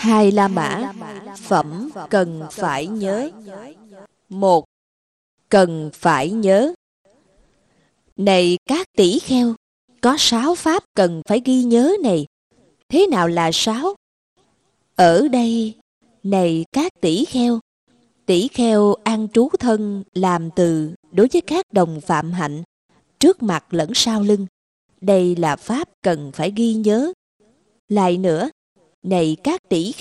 Hai La Mã, phẩm cần phải nhớ. Một, cần phải nhớ. Này các tỷ kheo, có 6 pháp cần phải ghi nhớ này. Thế nào là 6? Ở đây, này các tỷ kheo an trú thân làm từ đối với các đồng phạm hạnh, trước mặt lẫn sau lưng. Đây là pháp cần phải ghi nhớ. Lại nữa, này các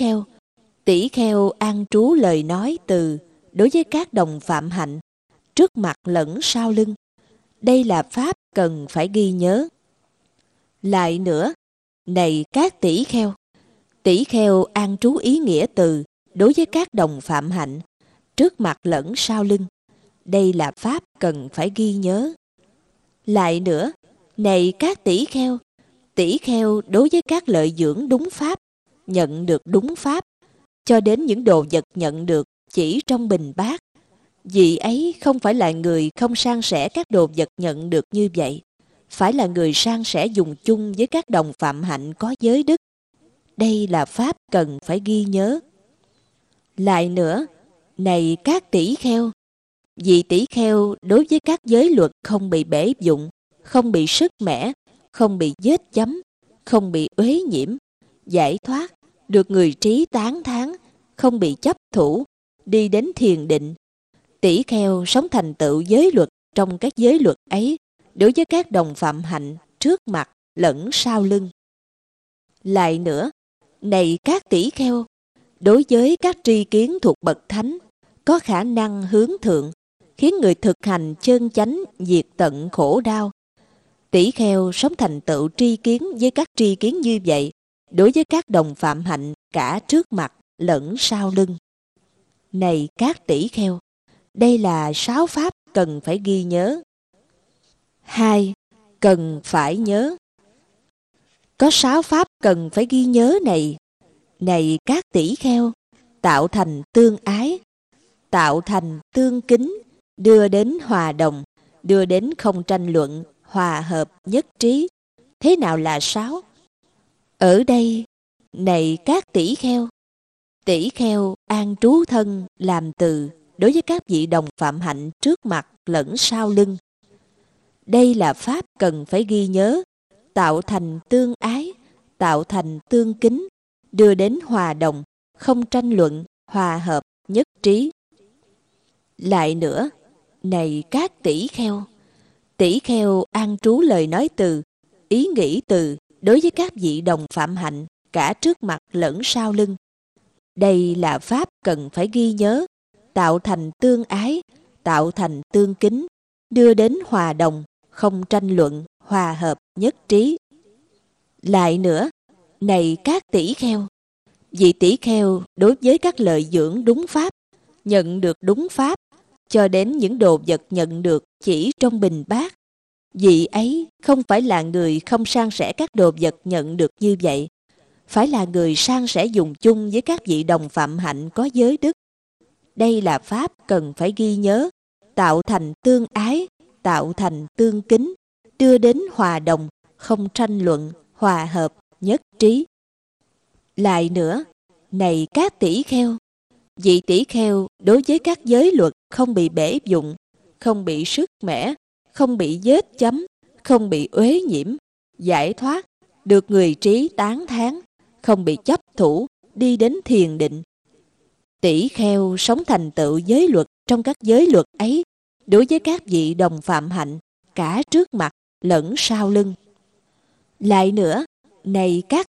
tỷ kheo an trú lời nói từ đối với các đồng phạm hạnh, trước mặt lẫn sau lưng. Đây là pháp cần phải ghi nhớ. Lại nữa, này các tỷ kheo an trú ý nghĩa từ đối với các đồng phạm hạnh, trước mặt lẫn sau lưng. Đây là pháp cần phải ghi nhớ. Lại nữa, này các tỷ kheo đối với các lợi dưỡng đúng pháp, nhận được đúng pháp, cho đến những đồ vật nhận được chỉ trong bình bát. Vị ấy không phải là người không san sẻ các đồ vật nhận được như vậy, phải là người san sẻ dùng chung với các đồng phạm hạnh có giới đức. Đây là pháp cần phải ghi nhớ. Lại nữa, này các tỷ kheo, vị tỷ kheo đối với các giới luật không bị bể dụng, không bị sứt mẻ, không bị vết chấm, không bị uế nhiễm, giải thoát, được người trí tán thán, không bị chấp thủ, đi đến thiền định. Tỷ kheo sống thành tựu giới luật trong các giới luật ấy đối với các đồng phạm hạnh trước mặt lẫn sau lưng. Lại nữa, này các tỷ kheo, đối với các tri kiến thuộc bậc thánh, có khả năng hướng thượng, khiến người thực hành chân chánh diệt tận khổ đau. Tỷ kheo sống thành tựu tri kiến với các tri kiến như vậy đối với các đồng phạm hạnh cả trước mặt lẫn sau lưng. Này các tỷ kheo, đây là 6 pháp cần phải ghi nhớ. 2. Cần phải nhớ. Có 6 pháp cần phải ghi nhớ này. Này các tỷ kheo, tạo thành tương ái, tạo thành tương kính, đưa đến hòa đồng, đưa đến không tranh luận, hòa hợp nhất trí. Thế nào là 6? Ở đây, này các tỷ kheo an trú thân làm từ đối với các vị đồng phạm hạnh trước mặt lẫn sau lưng. Đây là pháp cần phải ghi nhớ, tạo thành tương ái, tạo thành tương kính, đưa đến hòa đồng, không tranh luận, hòa hợp, nhất trí. Lại nữa, này các tỷ kheo an trú lời nói từ, ý nghĩ từ đối với các vị đồng phạm hạnh cả trước mặt lẫn sau lưng. Đây là pháp cần phải ghi nhớ, tạo thành tương ái, tạo thành tương kính, đưa đến hòa đồng, không tranh luận, hòa hợp, nhất trí. Lại nữa, này các tỷ kheo, vị tỷ kheo đối với các lợi dưỡng đúng pháp, nhận được đúng pháp, cho đến những đồ vật nhận được chỉ trong bình bát. Vị ấy không phải là người không san sẻ các đồ vật nhận được như vậy, phải là người san sẻ dùng chung với các vị đồng phạm hạnh có giới đức. Đây là pháp cần phải ghi nhớ, tạo thành tương ái, tạo thành tương kính, đưa đến hòa đồng, không tranh luận, hòa hợp, nhất trí. Lại nữa, này các tỷ kheo, vị tỷ kheo đối với các giới luật không bị bể dụng, không bị sứt mẻ, không bị vết chấm, không bị uế nhiễm, giải thoát, được người trí tán thán, không bị chấp thủ, đi đến thiền định. Tỷ kheo sống thành tựu giới luật trong các giới luật ấy đối với các vị đồng phạm hạnh cả trước mặt lẫn sau lưng. Lại nữa, này các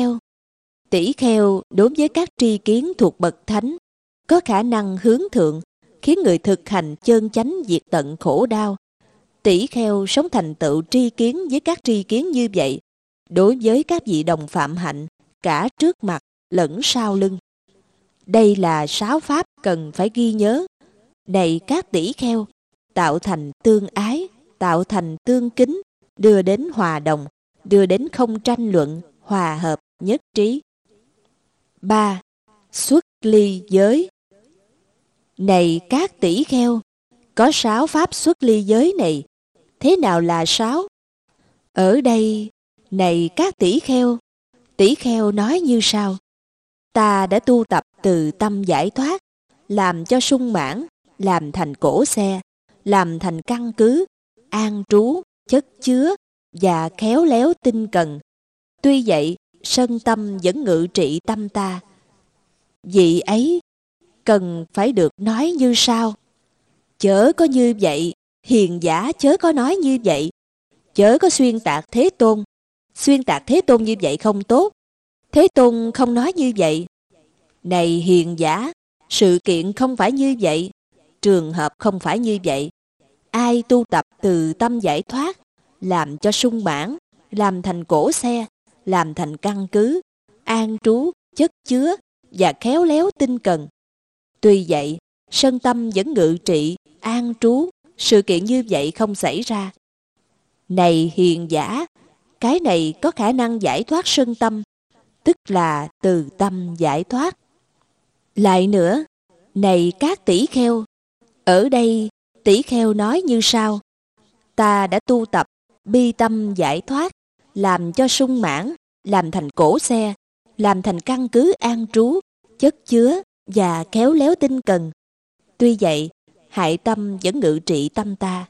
tỷ kheo đối với các tri kiến thuộc bậc thánh, có khả năng hướng thượng, khiến người thực hành chân chánh diệt tận khổ đau. Tỷ kheo sống thành tựu tri kiến với các tri kiến như vậy đối với các vị đồng phạm hạnh cả trước mặt lẫn sau lưng. Đây là 6 pháp cần phải ghi nhớ. Này các tỷ kheo, tạo thành tương ái, tạo thành tương kính, đưa đến hòa đồng, đưa đến không tranh luận, hòa hợp, nhất trí. 3. Xuất ly giới. Này các tỷ kheo, có 6 pháp xuất ly giới này. Thế nào là 6? Ở đây, này các tỷ kheo nói như sau. Ta đã tu tập từ tâm giải thoát, làm cho sung mãn, làm thành cỗ xe, làm thành căn cứ, an trú, chất chứa và khéo léo tinh cần. Tuy vậy, sân tâm vẫn ngự trị tâm ta. Vị ấy cần phải được nói như sau: chớ có như vậy, hiền giả chớ có nói như vậy. Chớ có xuyên tạc Thế Tôn. Xuyên tạc Thế Tôn như vậy không tốt. Thế Tôn không nói như vậy. Này hiền giả, sự kiện không phải như vậy, trường hợp không phải như vậy. Ai tu tập từ tâm giải thoát, làm cho sung mãn, làm thành cỗ xe, làm thành căn cứ, an trú, chất chứa và khéo léo tinh cần. Tuy vậy, sân tâm vẫn ngự trị, an trú, sự kiện như vậy không xảy ra. Này hiền giả, cái này có khả năng giải thoát sân tâm, tức là từ tâm giải thoát. Lại nữa, này các tỷ kheo, ở đây tỷ kheo nói như sau: ta đã tu tập bi tâm giải thoát, làm cho sung mãn, làm thành cỗ xe, làm thành căn cứ an trú, chất chứa và khéo léo tinh cần. Tuy vậy, hại tâm vẫn ngự trị tâm ta.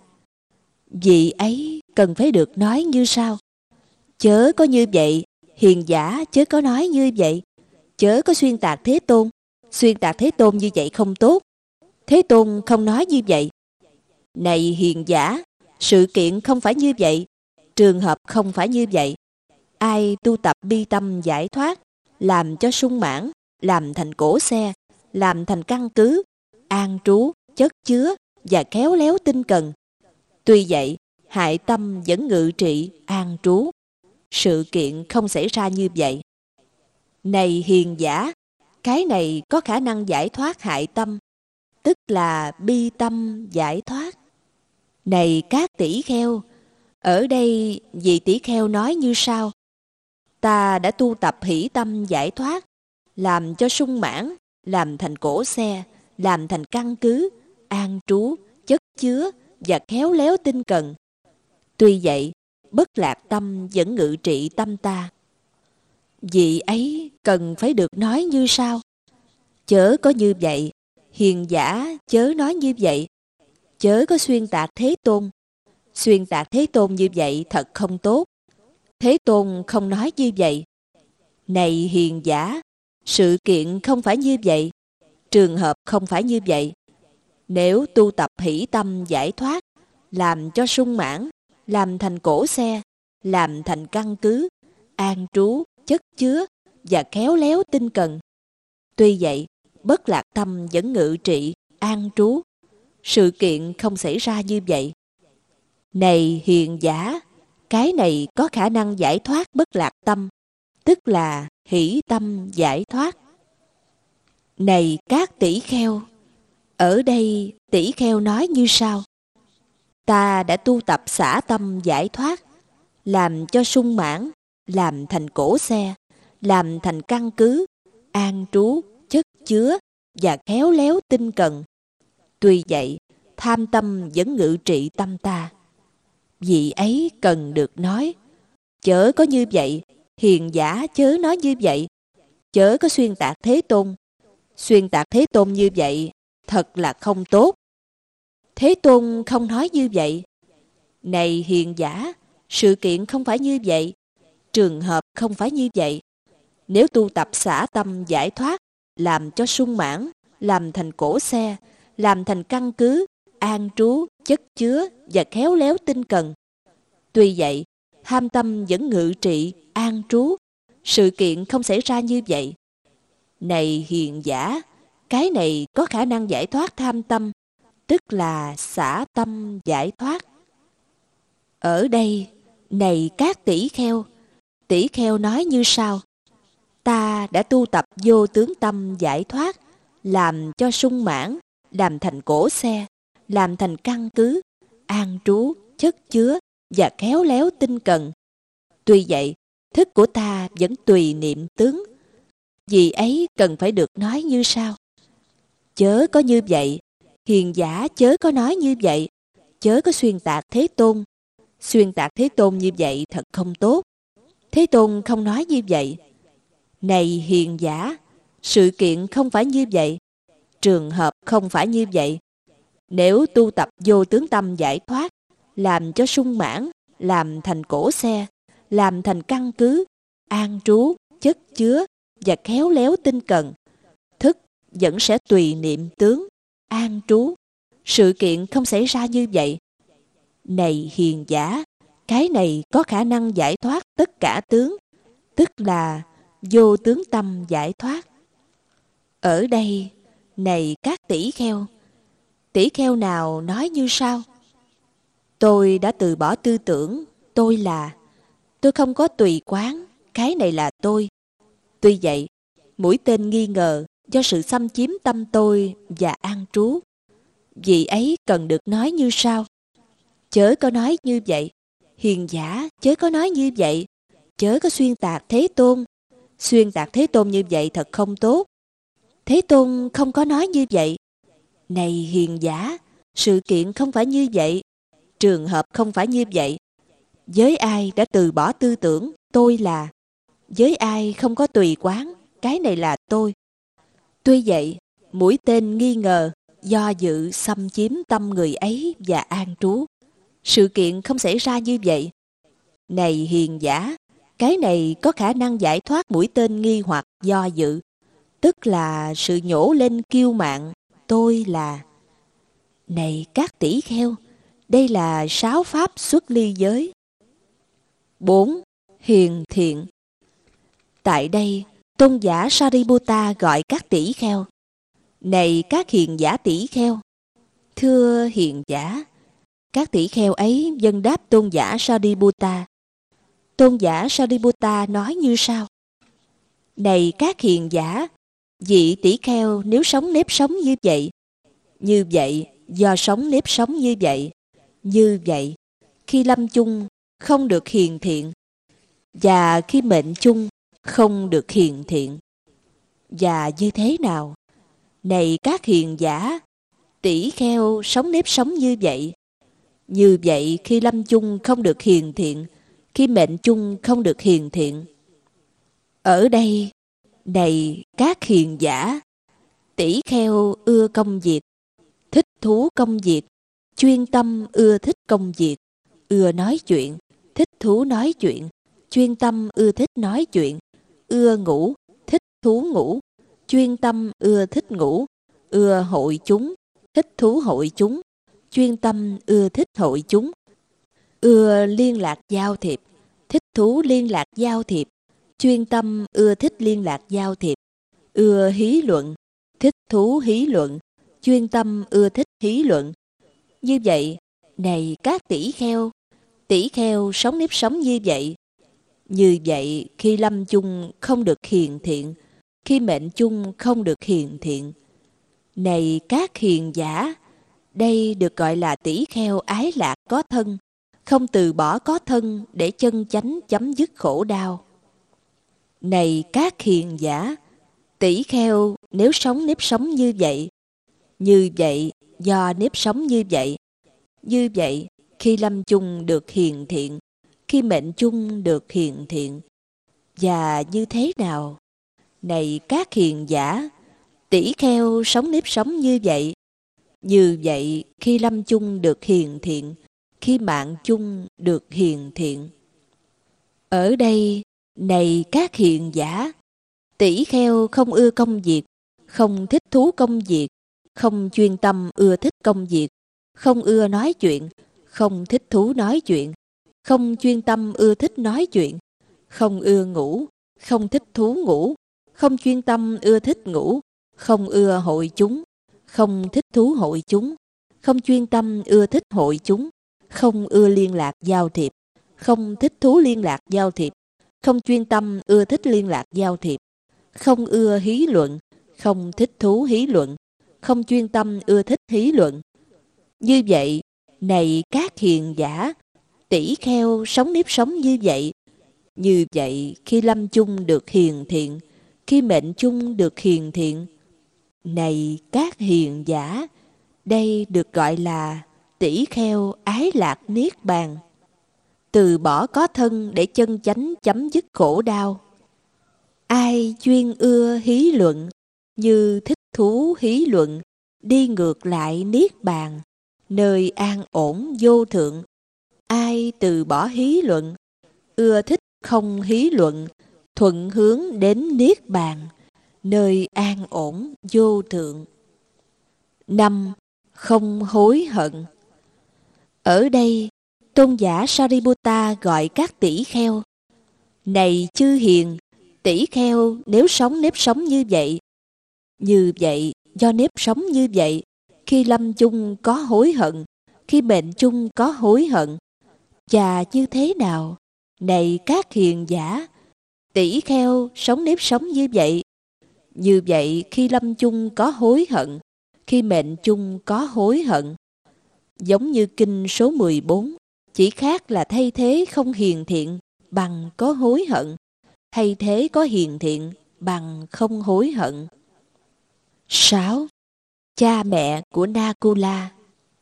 Vị ấy cần phải được nói như sau: chớ có như vậy, hiền giả chớ có nói như vậy. Chớ có xuyên tạc Thế Tôn. Xuyên tạc Thế Tôn như vậy không tốt. Thế Tôn không nói như vậy. Này hiền giả, sự kiện không phải như vậy, trường hợp không phải như vậy. Ai tu tập bi tâm giải thoát, làm cho sung mãn, làm thành cỗ xe, làm thành căn cứ, an trú, chất chứa và khéo léo tinh cần. Tuy vậy, hại tâm vẫn ngự trị, an trú. Sự kiện không xảy ra như vậy. Này hiền giả, cái này có khả năng giải thoát hại tâm, tức là bi tâm giải thoát. Này các tỷ kheo, ở đây vị tỷ kheo nói như sau: ta đã tu tập hỷ tâm giải thoát, làm cho sung mãn, làm thành cỗ xe, làm thành căn cứ, an trú, chất chứa và khéo léo tinh cần. Tuy vậy, bất lạc tâm vẫn ngự trị tâm ta. Vị ấy cần phải được nói như sau: chớ có như vậy, hiền giả chớ nói như vậy. Chớ có xuyên tạc Thế Tôn. Xuyên tạc Thế Tôn như vậy thật không tốt. Thế Tôn không nói như vậy. Này hiền giả, sự kiện không phải như vậy, trường hợp không phải như vậy. Nếu tu tập hỷ tâm giải thoát, làm cho sung mãn, làm thành cỗ xe, làm thành căn cứ, an trú, chất chứa và khéo léo tinh cần. Tuy vậy, bất lạc tâm vẫn ngự trị, an trú. Sự kiện không xảy ra như vậy. Này hiền giả, cái này có khả năng giải thoát bất lạc tâm, tức là hỷ tâm giải thoát. Này các tỷ kheo, ở đây tỷ kheo nói như sau: ta đã tu tập xả tâm giải thoát, làm cho sung mãn, làm thành cỗ xe, làm thành căn cứ, an trú, chất chứa và khéo léo tinh cần. Tuy vậy, tham tâm vẫn ngự trị tâm ta. Vị ấy cần được nói: chớ có như vậy, hiền giả chớ nói như vậy. Chớ có xuyên tạc Thế Tôn. Xuyên tạc Thế Tôn như vậy thật là không tốt. Thế Tôn không nói như vậy. Này hiền giả, sự kiện không phải như vậy, trường hợp không phải như vậy. Nếu tu tập xả tâm giải thoát, làm cho sung mãn, làm thành cỗ xe, làm thành căn cứ, an trú, chất chứa và khéo léo tinh cần. Tuy vậy, tham tâm vẫn ngự trị, an trú. Sự kiện không xảy ra như vậy. Này hiền giả, cái này có khả năng giải thoát tham tâm, tức là xả tâm giải thoát. Ở đây, này các tỷ kheo nói như sau: ta đã tu tập vô tướng tâm giải thoát, làm cho sung mãn, làm thành cỗ xe, làm thành căn cứ, an trú, chất chứa và khéo léo tinh cần. Tuy vậy, thức của ta vẫn tùy niệm tướng. Vì ấy cần phải được nói như sau: chớ có như vậy, hiền giả chớ có nói như vậy. Chớ có xuyên tạc Thế Tôn. Xuyên tạc Thế Tôn như vậy thật không tốt. Thế Tôn không nói như vậy. Này hiền giả, Sự kiện không phải như vậy, trường hợp không phải như vậy. Nếu tu tập vô tướng tâm giải thoát, làm cho sung mãn, làm thành cổ xe, làm thành căn cứ, an trú, chất chứa và khéo léo tinh cần, thức vẫn sẽ tùy niệm tướng, an trú. Sự kiện không xảy ra như vậy. Này hiền giả, cái này có khả năng giải thoát tất cả tướng, tức là vô tướng tâm giải thoát. Ở đây, này các tỷ kheo nào nói như sau: tôi đã từ bỏ tư tưởng tôi là, tôi không có tùy quán, cái này là tôi. Tuy vậy, mũi tên nghi ngờ do sự xâm chiếm tâm tôi và an trú. Vị ấy cần được nói như sau: chớ có nói như vậy, hiền giả, chớ có nói như vậy, chớ có xuyên tạc Thế Tôn. Xuyên tạc Thế Tôn như vậy thật không tốt. Thế Tôn không có nói như vậy. Này hiền giả, sự kiện không phải như vậy, trường hợp không phải như vậy. Với ai đã từ bỏ tư tưởng tôi là, với ai không có tùy quán, cái này là tôi. Tuy vậy, mũi tên nghi ngờ, do dự xâm chiếm tâm người ấy và an trú. Sự kiện không xảy ra như vậy. Này hiền giả, cái này có khả năng giải thoát mũi tên nghi hoặc do dự, tức là sự nhổ lên kiêu mạn tôi là. Này các tỷ kheo, đây là 6 pháp xuất ly giới. 4. Hiền thiện. Tại đây, tôn giả Sariputta gọi các tỷ kheo: này các hiền giả tỷ kheo. Thưa hiền giả. Các tỷ kheo ấy vâng đáp tôn giả Sariputta. Tôn giả Sariputta nói như sau: này các hiền giả, vị tỷ kheo nếu sống nếp sống như vậy, do sống nếp sống như vậy, khi lâm chung không được hiền thiện, và khi mệnh chung không được hiền thiện. Và như thế nào? Này các hiền giả, tỷ kheo sống nếp sống như vậy khi lâm chung không được hiền thiện, khi mệnh chung không được hiền thiện. Ở đây, này các hiền giả, tỷ kheo ưa công việc, thích thú công việc, chuyên tâm ưa thích công việc, ưa nói chuyện, thích thú nói chuyện, chuyên tâm ưa thích nói chuyện, ưa ngủ, thích thú ngủ, chuyên tâm ưa thích ngủ, ưa hội chúng, thích thú hội chúng, chuyên tâm ưa thích hội chúng, ưa liên lạc giao thiệp, thích thú liên lạc giao thiệp, chuyên tâm ưa thích liên lạc giao thiệp, ưa hí luận, thích thú hí luận, chuyên tâm ưa thích hí luận. Như vậy, này các tỷ kheo sống nếp sống như vậy khi lâm chung không được hiền thiện, khi mệnh chung không được hiền thiện. Này các hiền giả, đây được gọi là tỷ kheo ái lạc có thân, không từ bỏ có thân để chân chánh chấm dứt khổ đau. Này các hiền giả, tỷ kheo nếu sống nếp sống như vậy do nếp sống như vậy khi lâm chung được hiền thiện, khi mệnh chung được hiền thiện. Và như thế nào? Này các hiền giả, tỷ kheo sống nếp sống như vậy khi lâm chung được hiền thiện, khi mạng chung được hiền thiện. Ở đây, này các hiền giả, tỷ kheo không ưa công việc, không thích thú công việc, không chuyên tâm ưa thích công việc, không ưa nói chuyện, không thích thú nói chuyện, không chuyên tâm ưa thích nói chuyện, không ưa ngủ, không thích thú ngủ, không chuyên tâm ưa thích ngủ, không ưa hội chúng, không thích thú hội chúng, không chuyên tâm ưa thích hội chúng, không ưa liên lạc giao thiệp, không thích thú liên lạc giao thiệp, không chuyên tâm ưa thích liên lạc giao thiệp, không ưa hí luận, không thích thú hí luận, không chuyên tâm ưa thích hí luận. Như vậy, này các hiền giả, tỷ kheo sống nếp sống như vậy khi lâm chung được hiền thiện, khi mệnh chung được hiền thiện. Này các hiền giả, đây được gọi là tỷ kheo ái lạc niết bàn, từ bỏ có thân để chân chánh chấm dứt khổ đau. Ai chuyên ưa hí luận, như thích thú hí luận, đi ngược lại niết bàn, nơi an ổn vô thượng. Ai từ bỏ hí luận, ưa thích không hí luận, thuận hướng đến niết bàn, nơi an ổn vô thượng. 5. Không hối hận. Ở đây, tôn giả Sariputta gọi các tỷ kheo: này chư hiền, tỷ kheo nếu sống nếp sống như vậy, do nếp sống như vậy, khi lâm chung có hối hận, khi mệnh chung có hối hận. Và như thế nào? Này các hiền giả, tỷ kheo sống nếp sống như vậy khi lâm chung có hối hận, khi mệnh chung có hối hận. Giống như kinh số 14, chỉ khác là thay thế không hiền thiện bằng có hối hận, thay thế có hiền thiện bằng không hối hận. 6. Cha mẹ của Nakula.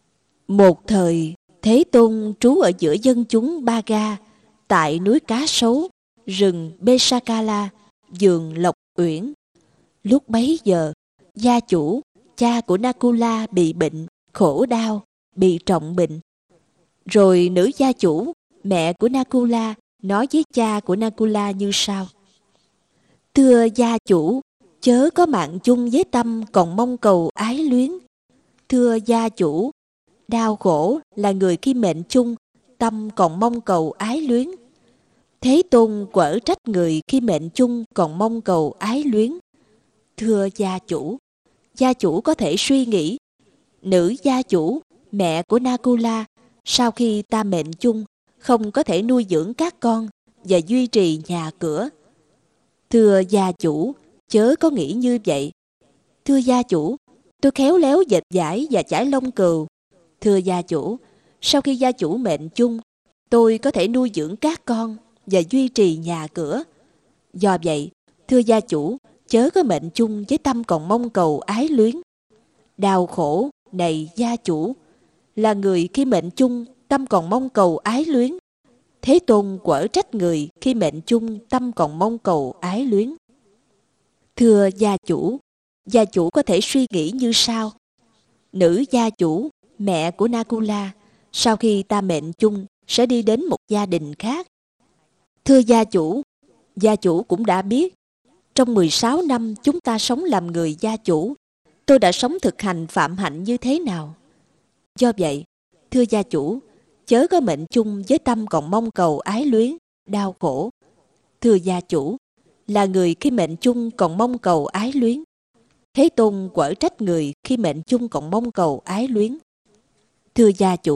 Một thời, Thế Tôn trú ở giữa dân chúng Baga, tại núi Cá Sấu, rừng Besakala, vườn Lộc Uyển. Lúc bấy giờ, gia chủ, cha của Nakula bị bệnh, khổ đau, bị trọng bệnh. Rồi nữ gia chủ, mẹ của Nakula, nói với cha của Nakula như sau: thưa gia chủ, chớ có mạng chung với tâm còn mong cầu ái luyến. Thưa gia chủ, đau khổ là người khi mệnh chung, tâm còn mong cầu ái luyến. Thế Tôn quở trách người khi mệnh chung còn mong cầu ái luyến. Thưa gia chủ có thể suy nghĩ: nữ gia chủ, mẹ của Nakula, sau khi ta mệnh chung, không có thể nuôi dưỡng các con và duy trì nhà cửa. Thưa gia chủ, chớ có nghĩ như vậy. Thưa gia chủ, tôi khéo léo dệt vải và chải lông cừu. Thưa gia chủ, sau khi gia chủ mệnh chung, tôi có thể nuôi dưỡng các con và duy trì nhà cửa. Do vậy, thưa gia chủ, chớ có mệnh chung với tâm còn mong cầu ái luyến. Đau khổ, này gia chủ, là người khi mệnh chung, tâm còn mong cầu ái luyến. Thế Tôn quở trách người khi mệnh chung, tâm còn mong cầu ái luyến. Thưa gia chủ có thể suy nghĩ như sau: nữ gia chủ, mẹ của Nakula, sau khi ta mệnh chung, sẽ đi đến một gia đình khác. Thưa gia chủ cũng đã biết, trong 16 năm chúng ta sống làm người gia chủ, tôi đã sống thực hành phạm hạnh như thế nào. Do vậy, thưa gia chủ, chớ có mệnh chung với tâm còn mong cầu ái luyến, đau khổ. Thưa gia chủ, là người khi mệnh chung còn mong cầu ái luyến. Thế Tôn quở trách người khi mệnh chung còn mong cầu ái luyến. Thưa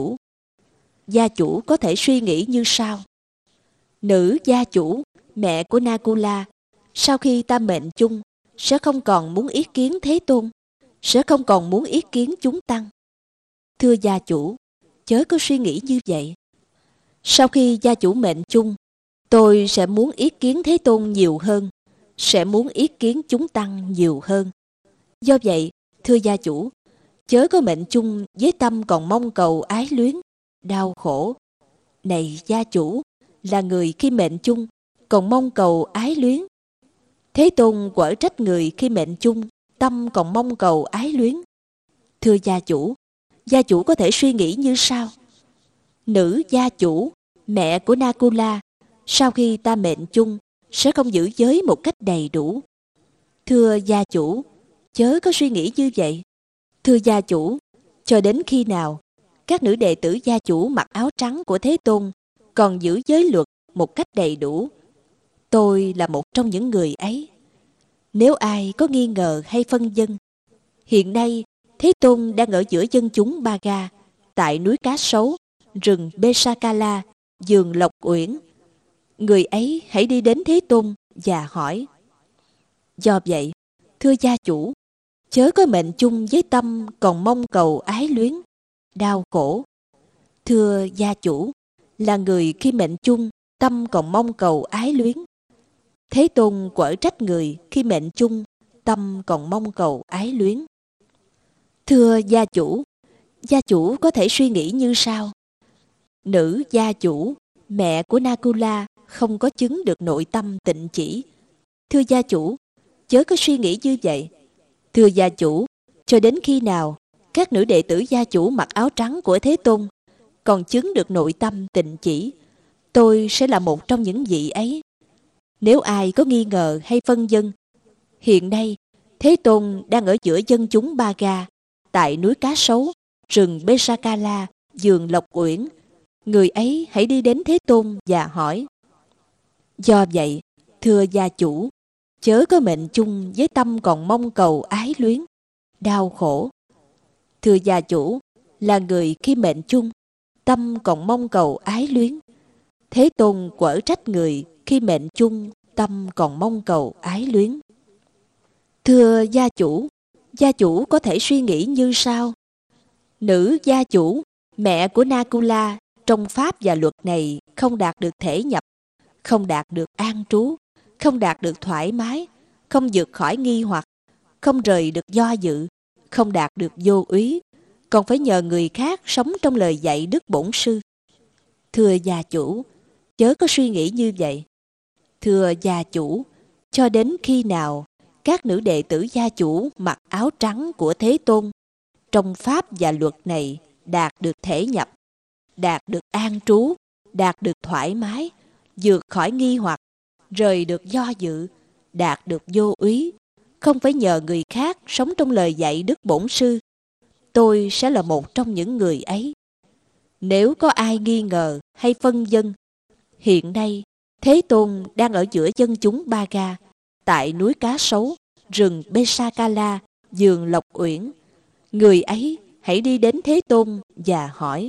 gia chủ có thể suy nghĩ như sau: nữ gia chủ, mẹ của Nakula, sau khi ta mệnh chung, sẽ không còn muốn ý kiến Thế Tôn, sẽ không còn muốn ý kiến chúng tăng. Thưa gia chủ, chớ có suy nghĩ như vậy. Sau khi gia chủ mệnh chung, tôi sẽ muốn ý kiến Thế Tôn nhiều hơn, sẽ muốn ý kiến chúng tăng nhiều hơn. Do vậy, thưa gia chủ, chớ có mệnh chung với tâm còn mong cầu ái luyến, đau khổ. Này gia chủ, là người khi mệnh chung, còn mong cầu ái luyến. Thế Tôn quở trách người khi mệnh chung, tâm còn mong cầu ái luyến. Thưa gia chủ có thể suy nghĩ như sau: nữ gia chủ, mẹ của Nakula, sau khi ta mệnh chung, sẽ không giữ giới một cách đầy đủ. Thưa gia chủ, chớ có suy nghĩ như vậy. Thưa gia chủ, cho đến khi nào các nữ đệ tử gia chủ mặc áo trắng của Thế Tôn còn giữ giới luật một cách đầy đủ, tôi là một trong những người ấy. Nếu ai có nghi ngờ hay phân vân, hiện nay Thế Tôn đang ở giữa dân chúng Baga, tại núi Cá Sấu, rừng Besakala, vườn Lộc Uyển. Người ấy hãy đi đến Thế Tôn và hỏi: do vậy, thưa gia chủ, chớ có mệnh chung với tâm còn mong cầu ái luyến, đau khổ. Thưa gia chủ, là người khi mệnh chung, tâm còn mong cầu ái luyến. Thế Tôn quở trách người khi mệnh chung, tâm còn mong cầu ái luyến. Thưa gia chủ có thể suy nghĩ như sau: nữ gia chủ, mẹ của Nakula, không có chứng được nội tâm tịnh chỉ. Thưa gia chủ, chớ có suy nghĩ như vậy. Thưa gia chủ, cho đến khi nào các nữ đệ tử gia chủ mặc áo trắng của Thế Tôn còn chứng được nội tâm tịnh chỉ, tôi sẽ là một trong những vị ấy. Nếu ai có nghi ngờ hay phân vân, hiện nay Thế Tôn đang ở giữa dân chúng Ba Ga, tại núi Cá Sấu, rừng Besakala, vườn Lộc Uyển. Người ấy hãy đi đến Thế Tôn và hỏi. Do vậy, thưa gia chủ, chớ có mệnh chung với tâm còn mong cầu ái luyến, đau khổ. Thưa gia chủ, là người khi mệnh chung, tâm còn mong cầu ái luyến. Thế Tôn quở trách người khi mệnh chung, tâm còn mong cầu ái luyến. Thưa gia chủ có thể suy nghĩ như sau. Nữ gia chủ, mẹ của Nakula, trong pháp và luật này không đạt được thể nhập, không đạt được an trú, không đạt được thoải mái, không vượt khỏi nghi hoặc, không rời được do dự, không đạt được vô úy, còn phải nhờ người khác sống trong lời dạy Đức Bổn Sư. Thưa gia chủ, chớ có suy nghĩ như vậy. Thưa gia chủ, cho đến khi nào các nữ đệ tử gia chủ mặc áo trắng của Thế Tôn trong pháp và luật này đạt được thể nhập, đạt được an trú, đạt được thoải mái, vượt khỏi nghi hoặc, rời được do dự, đạt được vô úy, không phải nhờ người khác sống trong lời dạy Đức Bổn Sư, tôi sẽ là một trong những người ấy. Nếu có ai nghi ngờ hay phân vân, hiện nay Thế Tôn đang ở giữa dân chúng Ba Ga, tại núi Cá Sấu, rừng Besakala, vườn Lộc Uyển. Người ấy hãy đi đến Thế Tôn và hỏi.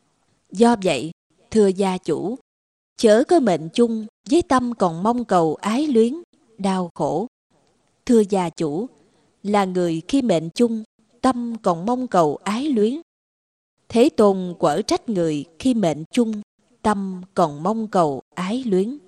Do vậy, thưa gia chủ, chớ có mệnh chung với tâm còn mong cầu ái luyến, đau khổ. Thưa gia chủ, là người khi mệnh chung, tâm còn mong cầu ái luyến. Thế Tôn quở trách người khi mệnh chung, tâm còn mong cầu ái luyến.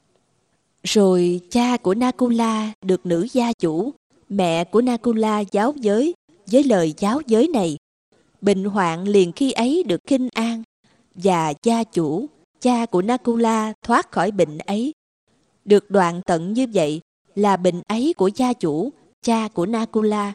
Rồi cha của Nakula được nữ gia chủ, mẹ của Nakula giáo giới với lời giáo giới này. Bệnh hoạn liền khi ấy được khinh an, và gia chủ, cha của Nakula thoát khỏi bệnh ấy. Được đoạn tận như vậy là bệnh ấy của gia chủ, cha của Nakula.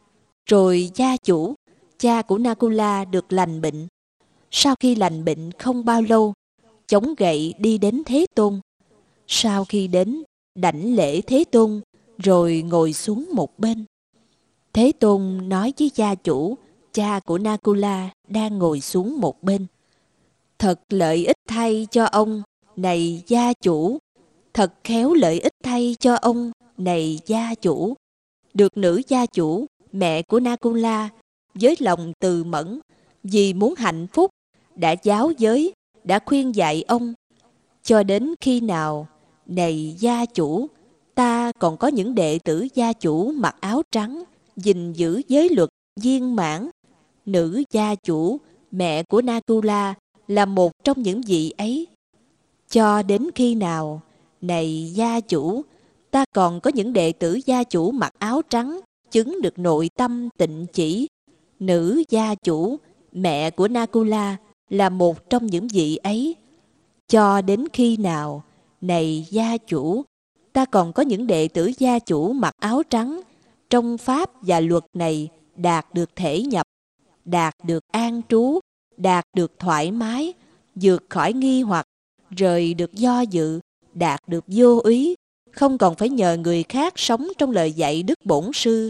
Rồi gia chủ, cha của Nakula được lành bệnh. Sau khi lành bệnh không bao lâu, chống gậy đi đến Thế Tôn. Sau khi đến, đảnh lễ Thế Tôn, rồi ngồi xuống một bên. Thế Tôn nói với gia chủ, cha của Nakula đang ngồi xuống một bên. Thật lợi ích thay cho ông, này gia chủ. Thật khéo lợi ích thay cho ông, này gia chủ. Được nữ gia chủ, mẹ của Nakula, với lòng từ mẫn, vì muốn hạnh phúc, đã giáo giới, đã khuyên dạy ông. Cho đến khi nào, này gia chủ, ta còn có những đệ tử gia chủ mặc áo trắng, gìn giữ giới luật viên mãn. Nữ gia chủ, mẹ của Nakula, là một trong những vị ấy. Cho đến khi nào, này gia chủ, ta còn có những đệ tử gia chủ mặc áo trắng, chứng được nội tâm tịnh chỉ. Nữ gia chủ, mẹ của Nakula, là một trong những vị ấy. Cho đến khi nào, này gia chủ, ta còn có những đệ tử gia chủ mặc áo trắng, trong pháp và luật này đạt được thể nhập, đạt được an trú, đạt được thoải mái, vượt khỏi nghi hoặc, rời được do dự, đạt được vô úy, không còn phải nhờ người khác sống trong lời dạy Đức Bổn Sư.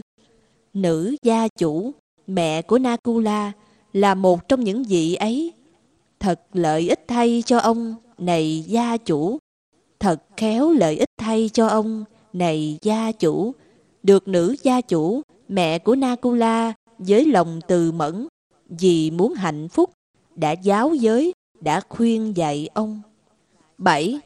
Nữ gia chủ, mẹ của Nakula, là một trong những vị ấy. Thật lợi ích thay cho ông, này gia chủ. Thật khéo lợi ích thay cho ông, này gia chủ. Được nữ gia chủ, mẹ của Nakula, với lòng từ mẫn, vì muốn hạnh phúc, đã giáo giới, đã khuyên dạy ông. 7.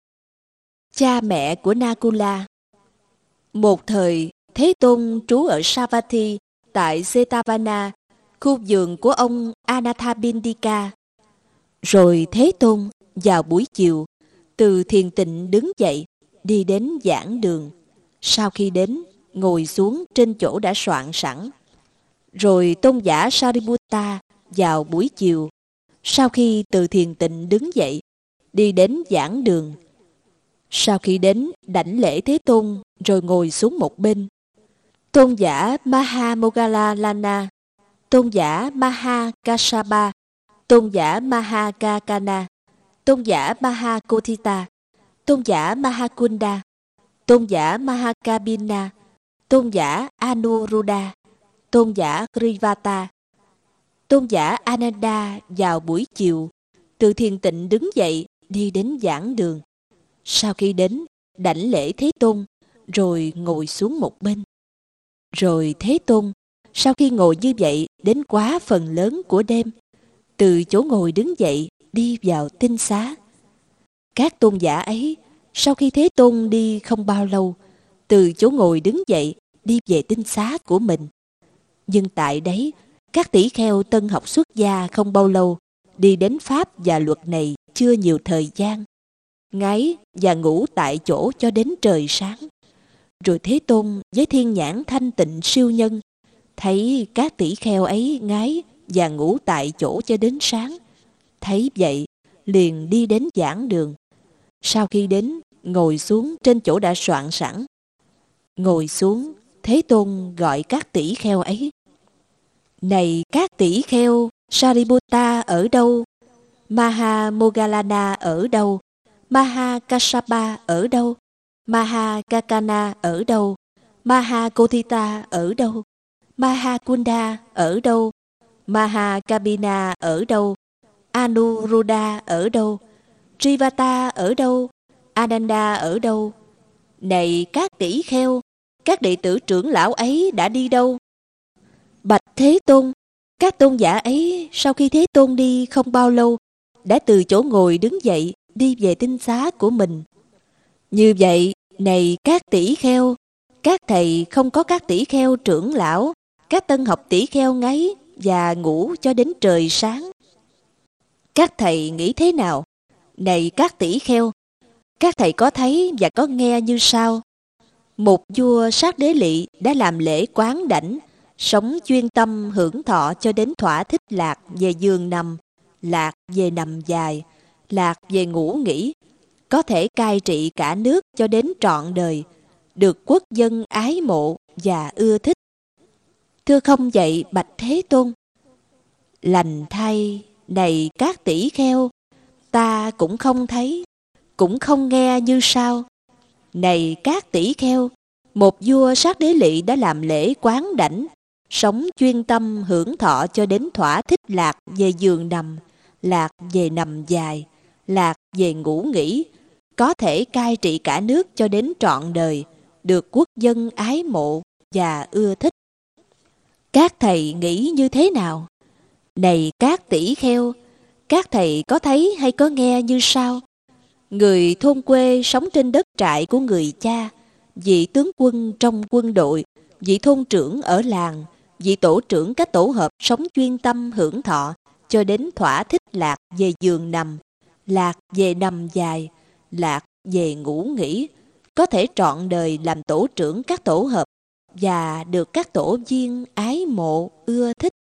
Cha mẹ của Nakula. Một thời, Thế Tôn trú ở Savatthi, tại Jetavana, khu vườn của ông Anathapindika. Rồi Thế Tôn, vào buổi chiều, từ thiền tịnh đứng dậy, đi đến giảng đường. Sau khi đến, ngồi xuống trên chỗ đã soạn sẵn. Rồi tôn giả Sariputta vào buổi chiều, sau khi từ thiền tịnh đứng dậy, đi đến giảng đường. Sau khi đến đảnh lễ Thế Tôn rồi ngồi xuống một bên, tôn giả Mahamoggallana, tôn giả Mahakassapa, tôn giả Mahakakana, tôn giả Mahakotthita, tôn giả Mahakunda, tôn giả Mahakabina, tôn giả Anuruddha, tôn giả Grivata, tôn giả Ananda vào buổi chiều từ thiền tịnh đứng dậy đi đến giảng đường. Sau khi đến đảnh lễ Thế Tôn rồi ngồi xuống một bên. Rồi Thế Tôn sau khi ngồi như vậy đến quá phần lớn của đêm, từ chỗ ngồi đứng dậy đi vào tinh xá. Các tôn giả ấy sau khi Thế Tôn đi không bao lâu, từ chỗ ngồi đứng dậy đi về tinh xá của mình. Nhưng tại đấy các tỷ kheo tân học xuất gia không bao lâu, đi đến pháp và luật này chưa nhiều thời gian, ngáy và ngủ tại chỗ cho đến trời sáng. Rồi Thế Tôn với thiên nhãn thanh tịnh siêu nhân thấy các tỷ kheo ấy ngáy và ngủ tại chỗ cho đến sáng. Thấy vậy liền đi đến giảng đường. Sau khi đến ngồi xuống trên chỗ đã soạn sẵn. Ngồi xuống, Thế Tôn gọi các tỷ kheo ấy: Này các tỷ kheo, Sariputta ở đâu? Mahamoggallana ở đâu? Mahakassapa ở đâu? Mahakakana ở đâu? Mahakotthita ở đâu? Mahakunda ở đâu? Mahakabina ở đâu? Anuruddha ở đâu? Grivata ở đâu? Ananda ở đâu? Này các tỷ kheo, các đệ tử trưởng lão ấy đã đi đâu? Bạch Thế Tôn, các tôn giả ấy sau khi Thế Tôn đi không bao lâu đã từ chỗ ngồi đứng dậy đi về tinh xá của mình. Như vậy, này các tỷ kheo, các thầy không có các tỷ kheo trưởng lão, các tân học tỷ kheo ngáy và ngủ cho đến trời sáng. Các thầy nghĩ thế nào? Này các tỷ kheo, các thầy có thấy và có nghe như sau. Một vua Sát Đế Lị đã làm lễ quán đảnh, sống chuyên tâm hưởng thọ cho đến thỏa thích lạc về giường nằm, lạc về nằm dài, lạc về ngủ nghỉ, có thể cai trị cả nước cho đến trọn đời, được quốc dân ái mộ và ưa thích. Thưa không vậy bạch Thế Tôn? Lành thay, này các tỷ kheo, ta cũng không thấy, cũng không nghe như sau. Này các tỷ kheo, một vua Sát Đế Lị đã làm lễ quán đảnh, sống chuyên tâm hưởng thọ cho đến thỏa thích lạc về giường nằm, lạc về nằm dài, lạc về ngủ nghỉ, có thể cai trị cả nước cho đến trọn đời, được quốc dân ái mộ và ưa thích. Các thầy nghĩ như thế nào? Này các tỷ kheo, các thầy có thấy hay có nghe như sau. Người thôn quê sống trên đất trại của người cha, vị tướng quân trong quân đội, vị thôn trưởng ở làng, vị tổ trưởng các tổ hợp sống chuyên tâm hưởng thọ cho đến thỏa thích lạc về giường nằm, lạc về nằm dài, lạc về ngủ nghỉ, có thể trọn đời làm tổ trưởng các tổ hợp và được các tổ viên ái mộ ưa thích.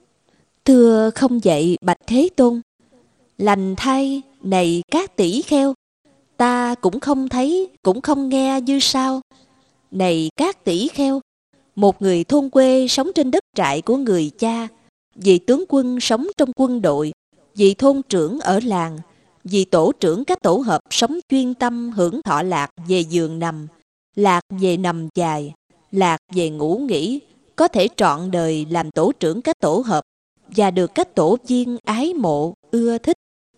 Thưa không vậy bạch Thế Tôn? Lành thay, này các tỷ kheo, ta cũng không thấy, cũng không nghe như sau. Này các tỷ kheo, một người thôn quê sống trên đất trại của người cha, vị tướng quân sống trong quân đội, vị thôn trưởng ở làng, vị tổ trưởng các tổ hợp sống chuyên tâm hưởng thọ lạc về giường nằm, lạc về nằm dài, lạc về ngủ nghỉ, có thể trọn đời làm tổ trưởng các tổ hợp và được các tổ viên ái mộ ưa thích.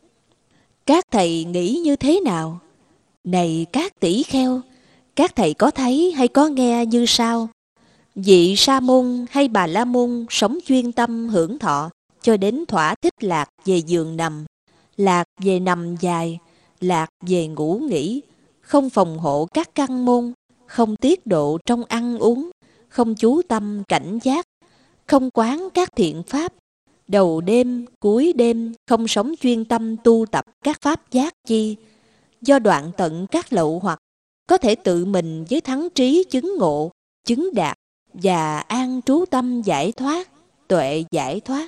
Các thầy nghĩ như thế nào? Này các tỷ kheo, các thầy có thấy hay có nghe như sau. Vị Sa môn hay Bà La môn sống chuyên tâm hưởng thọ cho đến thỏa thích lạc về giường nằm, lạc về nằm dài, lạc về ngủ nghỉ, không phòng hộ các căn môn, không tiết độ trong ăn uống, không chú tâm cảnh giác, không quán các thiện pháp, đầu đêm, cuối đêm không sống chuyên tâm tu tập các pháp giác chi, do đoạn tận các lậu hoặc, có thể tự mình với thắng trí chứng ngộ, chứng đạt và an trú tâm giải thoát, tuệ giải thoát.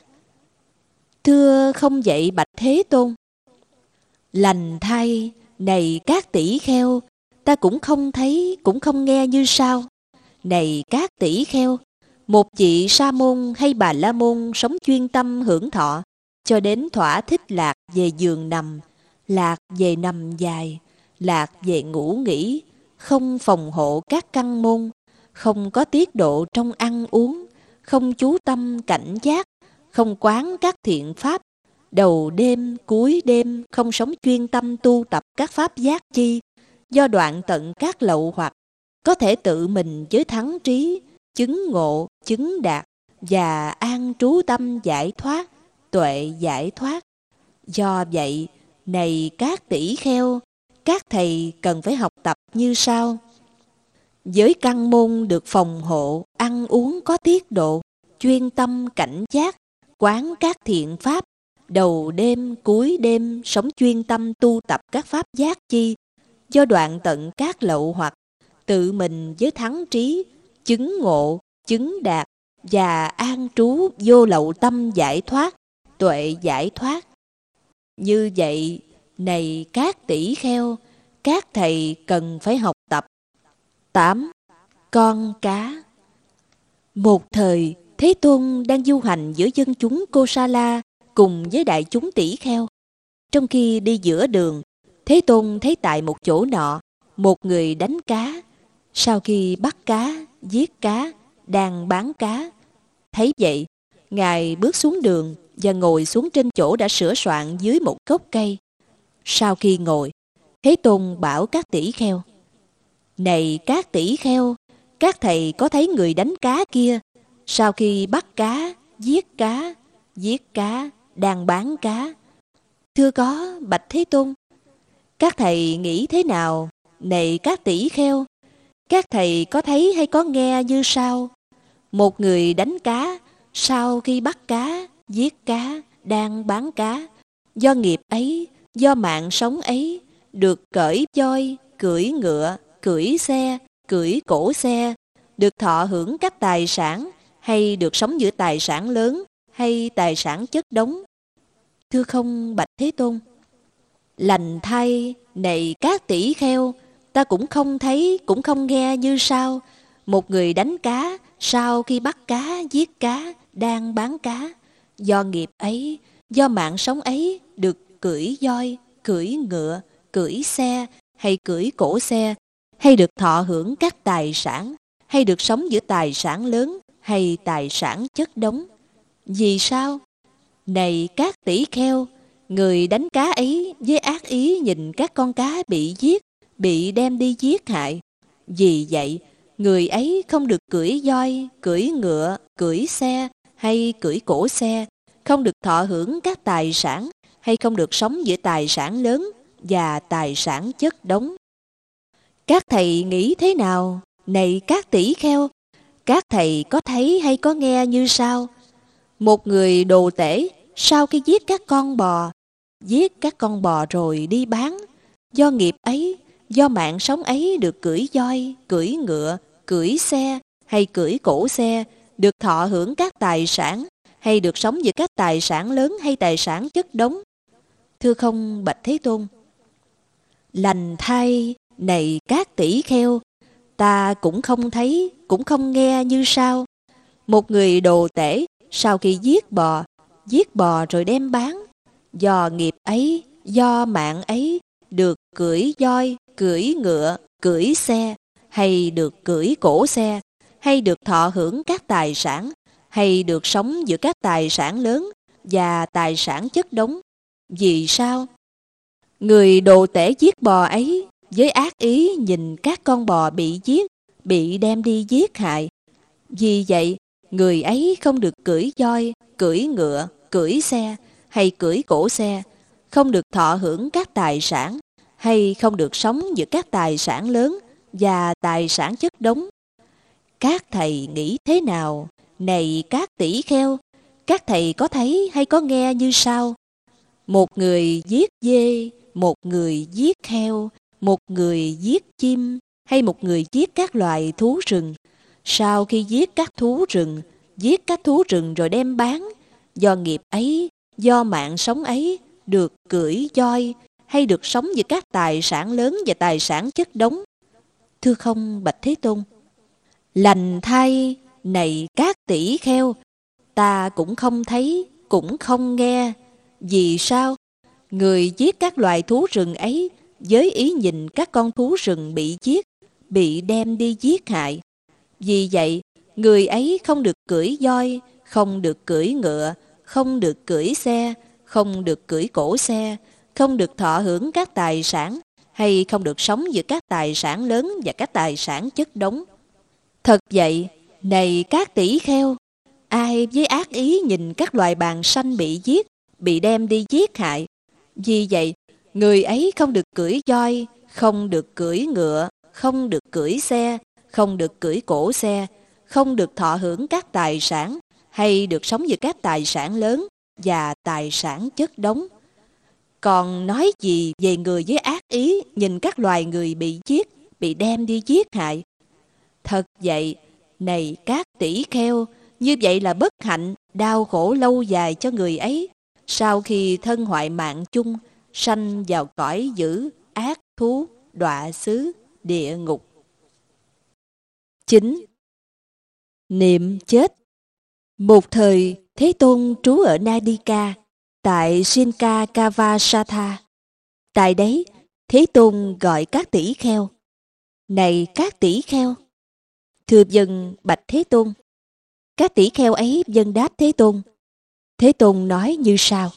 Thưa không vậy bạch Thế Tôn? Lành thay, này các tỷ kheo, ta cũng không thấy, cũng không nghe như sao. Này các tỷ kheo, một vị sa môn hay bà la môn sống chuyên tâm hưởng thọ, cho đến thỏa thích lạc về giường nằm, lạc về nằm dài, lạc về ngủ nghỉ, không phòng hộ các căn môn, không có tiết độ trong ăn uống, không chú tâm cảnh giác, không quán các thiện pháp, đầu đêm cuối đêm không sống chuyên tâm tu tập các pháp giác chi, do đoạn tận các lậu hoặc, có thể tự mình với thắng trí, chứng ngộ, chứng đạt và an trú tâm giải thoát, tuệ giải thoát. Do vậy, này các tỷ kheo, các thầy cần phải học tập như sau. Với căn môn được phòng hộ, ăn uống có tiết độ, chuyên tâm cảnh giác, quán các thiện pháp, đầu đêm cuối đêm sống chuyên tâm tu tập các pháp giác chi, do đoạn tận các lậu hoặc, tự mình với thắng trí, chứng ngộ, chứng đạt và an trú vô lậu tâm giải thoát, tuệ giải thoát. Như vậy, này các tỷ kheo, các thầy cần phải học tập. 8. Con cá. Một thời, Thế Tôn đang du hành giữa dân chúng Kosala cùng với đại chúng tỷ kheo. Trong khi đi giữa đường, Thế Tôn thấy tại một chỗ nọ, một người đánh cá. Sau khi bắt cá, giết cá, đang bán cá. Thấy vậy, Ngài bước xuống đường và ngồi xuống trên chỗ đã sửa soạn dưới một gốc cây. Sau khi ngồi, Thế Tôn bảo các tỷ kheo: Này các tỷ kheo, các thầy có thấy người đánh cá kia, sau khi bắt cá, giết cá, đang bán cá? Thưa có, bạch Thế Tôn. Các thầy nghĩ thế nào? Này các tỷ kheo, các thầy có thấy hay có nghe như sau? Một người đánh cá, sau khi bắt cá, giết cá, đang bán cá. Do nghiệp ấy, do mạng sống ấy, được cởi voi, cưỡi ngựa, cưỡi xe, cưỡi cổ xe, được thọ hưởng các tài sản, hay được sống giữa tài sản lớn, hay tài sản chất đống? Thưa không, bạch Thế Tôn. Lành thay, này các tỷ kheo, ta cũng không thấy, cũng không nghe như sau. Một người đánh cá, sau khi bắt cá, giết cá, đang bán cá. Do nghiệp ấy, do mạng sống ấy, được cưỡi voi, cưỡi ngựa, cưỡi xe, hay cưỡi cổ xe, hay được thọ hưởng các tài sản, hay được sống giữa tài sản lớn, hay tài sản chất đống. Vì sao? Này các tỷ kheo, người đánh cá ấy với ác ý nhìn các con cá bị giết, bị đem đi giết hại. Vì vậy, người ấy không được cưỡi voi, cưỡi ngựa, cưỡi xe, hay cưỡi cổ xe, không được thọ hưởng các tài sản, hay không được sống giữa tài sản lớn và tài sản chất đống. Các thầy nghĩ thế nào? Này các tỷ kheo, các thầy có thấy hay có nghe như sau? Một người đồ tể, sau khi giết các con bò rồi đi bán. Do nghiệp ấy, do mạng sống ấy, được cưỡi voi, cưỡi ngựa, cưỡi xe, hay cưỡi cổ xe, được thọ hưởng các tài sản, hay được sống giữa các tài sản lớn, hay tài sản chất đống. Thưa không, bạch Thế Tôn. Lành thay, này các tỷ kheo, ta cũng không thấy, cũng không nghe như sau. Một người đồ tể, sau khi giết bò rồi đem bán. Do nghiệp ấy, do mạng ấy, được cưỡi voi, cưỡi ngựa, cưỡi xe, hay được cưỡi cổ xe, hay được thọ hưởng các tài sản, hay được sống giữa các tài sản lớn và tài sản chất đống. Vì sao? Người đồ tể giết bò ấy với ác ý nhìn các con bò bị giết, bị đem đi giết hại. Vì vậy, người ấy không được cưỡi voi, cưỡi ngựa, cưỡi xe, hay cưỡi cổ xe, không được thọ hưởng các tài sản, hay không được sống giữa các tài sản lớn và tài sản chất đống. Các thầy nghĩ thế nào? Này các tỷ kheo, các thầy có thấy hay có nghe như sau? Một người giết dê, một người giết heo, một người giết chim, hay một người giết các loài thú rừng. Sau khi giết các thú rừng rồi đem bán. Do nghiệp ấy, do mạng sống ấy, được cưỡi voi, hay được sống giữa các tài sản lớn và tài sản chất đống. Thưa không, bạch Thế Tôn. Lành thay, này các tỷ kheo, ta cũng không thấy, cũng không nghe. Vì sao? Người giết các loài thú rừng ấy với ý nhìn các con thú rừng bị giết, bị đem đi giết hại. Vì vậy, người ấy không được cưỡi voi, không được cưỡi ngựa, không được cưỡi xe, không được cưỡi cổ xe, không được thọ hưởng các tài sản, hay không được sống giữa các tài sản lớn và các tài sản chất đống. Thật vậy, này các tỷ kheo, ai với ác ý nhìn các loài bàng sanh bị giết, bị đem đi giết hại. Vì vậy, người ấy không được cưỡi voi, không được cưỡi ngựa, không được cưỡi xe, không được cưỡi cổ xe, không được thọ hưởng các tài sản, hay được sống giữa các tài sản lớn và tài sản chất đống. Còn nói gì về người với ác ý nhìn các loài người bị giết, bị đem đi giết hại? Thật vậy, này các tỷ kheo, như vậy là bất hạnh, đau khổ lâu dài cho người ấy, sau khi thân hoại mạng chung, sanh vào cõi dữ, ác thú, đọa xứ, địa ngục. 9. Niệm chết. Một thời, Thế Tôn trú ở Nadika, tại Sinkakavasatha. Tại đấy, Thế Tôn gọi các tỷ kheo. Này các tỷ kheo! Thưa vâng, bạch Thế Tôn. Các tỷ kheo ấy vâng đáp Thế Tôn. Thế Tôn nói như sau.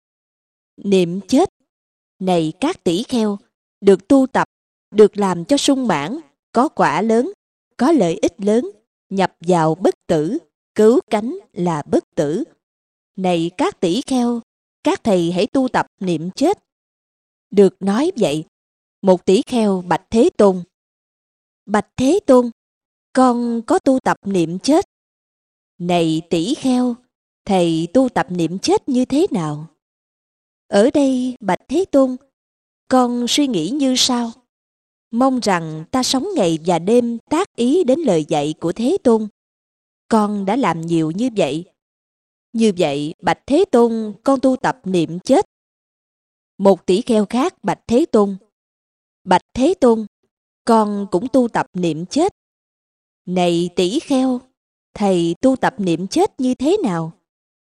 Niệm chết. Này các tỷ kheo, được tu tập, được làm cho sung mãn, có quả lớn, có lợi ích lớn, nhập vào bất tử, cứu cánh là bất tử. Này các tỷ kheo, các thầy hãy tu tập niệm chết. Được nói vậy, một tỷ kheo bạch Thế Tôn. Bạch Thế Tôn, con có tu tập niệm chết. Này tỷ kheo, thầy tu tập niệm chết như thế nào? Ở đây, bạch Thế Tôn, con suy nghĩ như sau. Mong rằng ta sống ngày và đêm tác ý đến lời dạy của Thế Tôn. Con đã làm nhiều như vậy. Như vậy, bạch Thế Tôn, con tu tập niệm chết. Một tỷ kheo khác bạch Thế Tôn. Bạch Thế Tôn, con cũng tu tập niệm chết. Này tỷ kheo, thầy tu tập niệm chết như thế nào?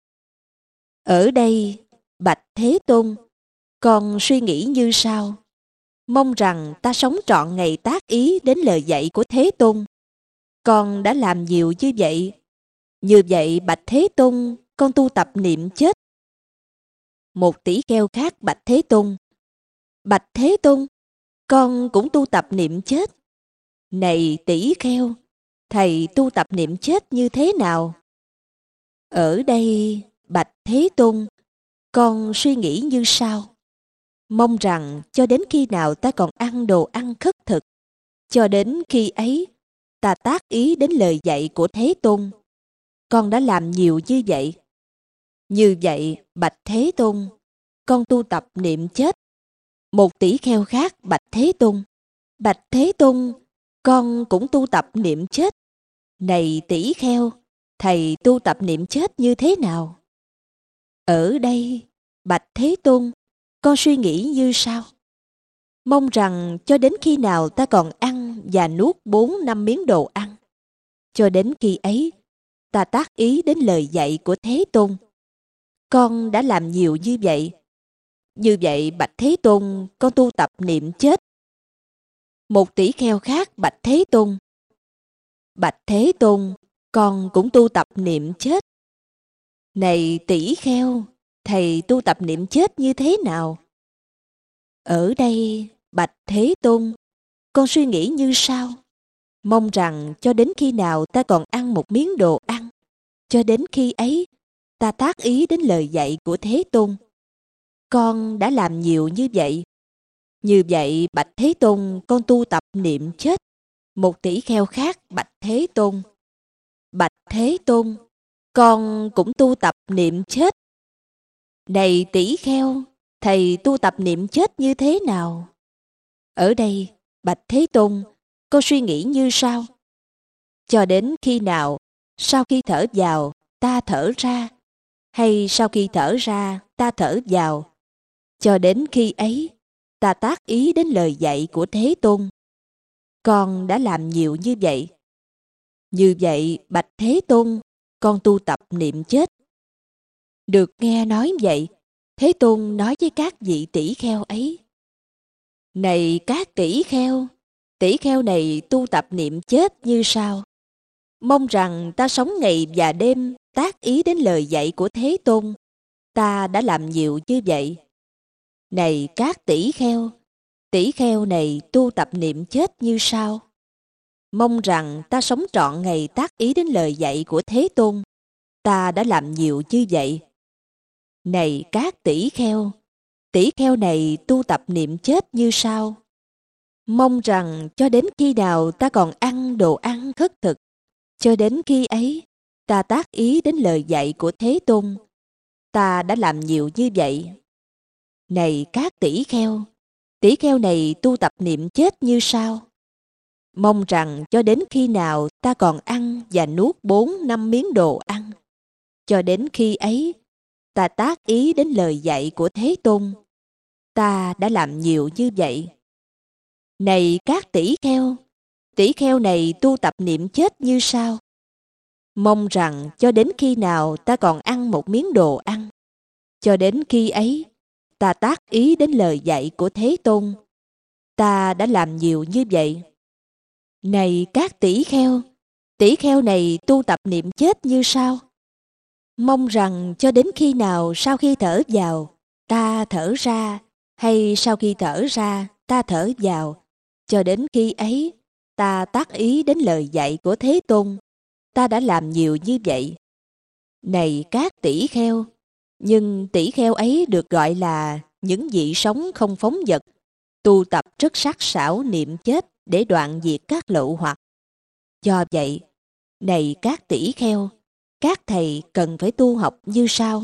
Ở đây, bạch Thế Tôn, con suy nghĩ như sau. Mong rằng ta sống trọn ngày tác ý đến lời dạy của Thế Tôn. Con đã làm nhiều như vậy. Như vậy, bạch Thế Tôn, con tu tập niệm chết. Một tỷ kheo khác bạch Thế Tôn. Bạch Thế Tôn, con cũng tu tập niệm chết. Này tỷ kheo, thầy tu tập niệm chết như thế nào? Ở đây, bạch Thế Tôn, con suy nghĩ như sau. Mong rằng cho đến khi nào ta còn ăn đồ ăn khất thực, cho đến khi ấy, ta tác ý đến lời dạy của Thế Tôn. Con đã làm nhiều như vậy. Như vậy, bạch Thế Tôn, con tu tập niệm chết. Một tỷ kheo khác bạch Thế Tôn. Bạch Thế Tôn, con cũng tu tập niệm chết. Này tỷ kheo, thầy tu tập niệm chết như thế nào? Ở đây, bạch Thế Tôn, con suy nghĩ như sau. Mong rằng cho đến khi nào ta còn ăn và nuốt 4-5 miếng đồ ăn. Cho đến khi ấy, ta tác ý đến lời dạy của Thế Tôn. Con đã làm nhiều như vậy. Như vậy, bạch Thế Tôn, con tu tập niệm chết. Một tỷ kheo khác bạch Thế Tôn. Bạch Thế Tôn, con cũng tu tập niệm chết. Này tỷ kheo, thầy tu tập niệm chết như thế nào? Ở đây, bạch Thế Tôn, con suy nghĩ như sau. Mong rằng cho đến khi nào ta còn ăn một miếng đồ ăn, cho đến khi ấy, ta tác ý đến lời dạy của Thế Tôn. Con đã làm nhiều như vậy. Như vậy, bạch Thế Tôn, con tu tập niệm chết. Một tỷ kheo khác bạch Thế Tôn. Bạch Thế Tôn, con cũng tu tập niệm chết. Này tỷ kheo, thầy tu tập niệm chết như thế nào? Ở đây, bạch Thế Tôn, con suy nghĩ như sau. Cho đến khi nào, sau khi thở vào, ta thở ra, hay sau khi thở ra, ta thở vào, cho đến khi ấy, ta tác ý đến lời dạy của Thế Tôn. con đã làm nhiều như vậy. Như vậy, bạch Thế Tôn, con tu tập niệm chết. Được nghe nói vậy, Thế Tôn nói với các vị tỷ kheo ấy: Này các tỷ kheo này tu tập niệm chết như sau: Mong rằng ta sống ngày và đêm tác ý đến lời dạy của Thế Tôn. Ta đã làm nhiều như vậy. Này các tỷ kheo này tu tập niệm chết như sau: Mong rằng ta sống trọn ngày tác ý đến lời dạy của Thế Tôn. Ta đã làm nhiều như vậy. Này các tỷ kheo này tu tập niệm chết như sau: Mong rằng cho đến khi nào ta còn ăn đồ ăn khất thực, cho đến khi ấy ta tác ý đến lời dạy của Thế Tôn. Ta đã làm nhiều như vậy. Này các tỷ kheo này tu tập niệm chết như sau: Mong rằng cho đến khi nào ta còn ăn và nuốt 4-5 miếng đồ ăn, cho đến khi ấy ta tác ý đến lời dạy của Thế Tôn. Ta đã làm nhiều như vậy. Này các tỷ kheo này tu tập niệm chết như sau: Mong rằng cho đến khi nào ta còn ăn một miếng đồ ăn, cho đến khi ấy ta tác ý đến lời dạy của Thế Tôn. Ta đã làm nhiều như vậy. Này các tỷ kheo này tu tập niệm chết như sau: Mong rằng cho đến khi nào sau khi thở vào, ta thở ra, hay sau khi thở ra, ta thở vào, cho đến khi ấy, ta tác ý đến lời dạy của Thế Tôn. Ta đã làm nhiều như vậy. Này các tỷ kheo, nhưng tỷ kheo ấy được gọi là những vị sống không phóng dật, tu tập rất sắc sảo niệm chết để đoạn diệt các lậu hoặc. Do vậy, này các tỷ kheo, các thầy cần phải tu học như sau.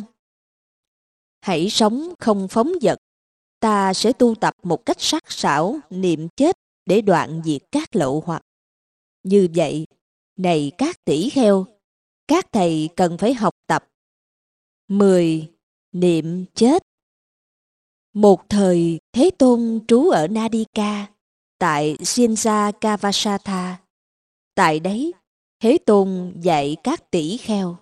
Hãy sống không phóng dật, ta sẽ tu tập một cách sắc sảo niệm chết để đoạn diệt các lậu hoặc. Như vậy, này các tỷ kheo, các thầy cần phải học tập. 10. Niệm chết. Một thời, Thế Tôn trú ở Nadika, tại Sinja-Kavasatha. Tại đấy, Thế Tôn dạy các tỷ kheo.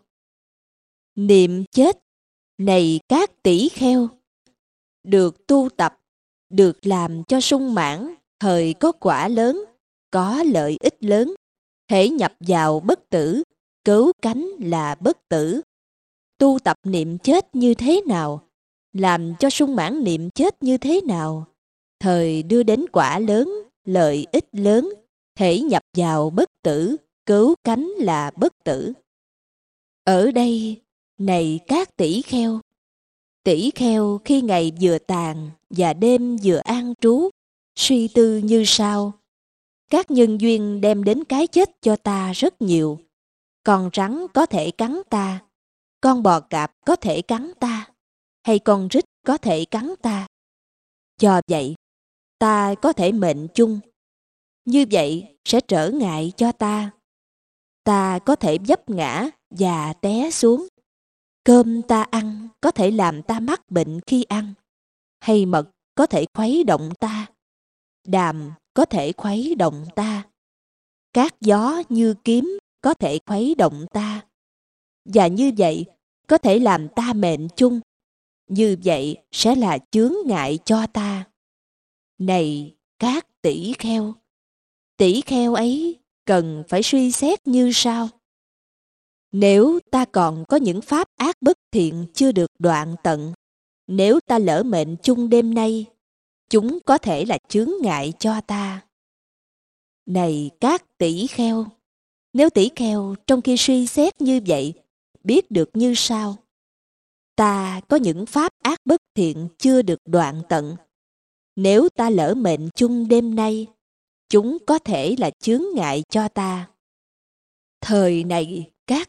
Niệm chết, này các tỷ kheo, được tu tập, được làm cho sung mãn, thời có quả lớn, có lợi ích lớn, thể nhập vào bất tử, cứu cánh là bất tử. Tu tập niệm chết như thế nào? Làm cho sung mãn niệm chết như thế nào? Thời đưa đến quả lớn, lợi ích lớn, thể nhập vào bất tử, cứu cánh là bất tử. Ở đây, này các tỷ kheo khi ngày vừa tàn và đêm vừa an trú, suy tư như sau: Các nhân duyên đem đến cái chết cho ta rất nhiều. Con rắn có thể cắn ta, con bò cạp có thể cắn ta, hay con rít có thể cắn ta. Do vậy, ta có thể mệnh chung. Như vậy sẽ trở ngại cho ta. Ta có thể vấp ngã và té xuống. Cơm ta ăn có thể làm ta mắc bệnh khi ăn, hay mật có thể khuấy động ta, đàm có thể khuấy động ta, cát gió như kiếm có thể khuấy động ta. Và như vậy có thể làm ta mệnh chung. Như vậy sẽ là chướng ngại cho ta. Này các tỷ kheo ấy cần phải suy xét như sau. Nếu ta còn có những pháp ác bất thiện chưa được đoạn tận, nếu ta lỡ mệnh chung đêm nay, chúng có thể là chướng ngại cho ta. Này các tỷ kheo, nếu tỷ kheo trong khi suy xét như vậy, biết được như sau. Ta có những pháp ác bất thiện chưa được đoạn tận. Nếu ta lỡ mệnh chung đêm nay, chúng có thể là chướng ngại cho ta. Thời này các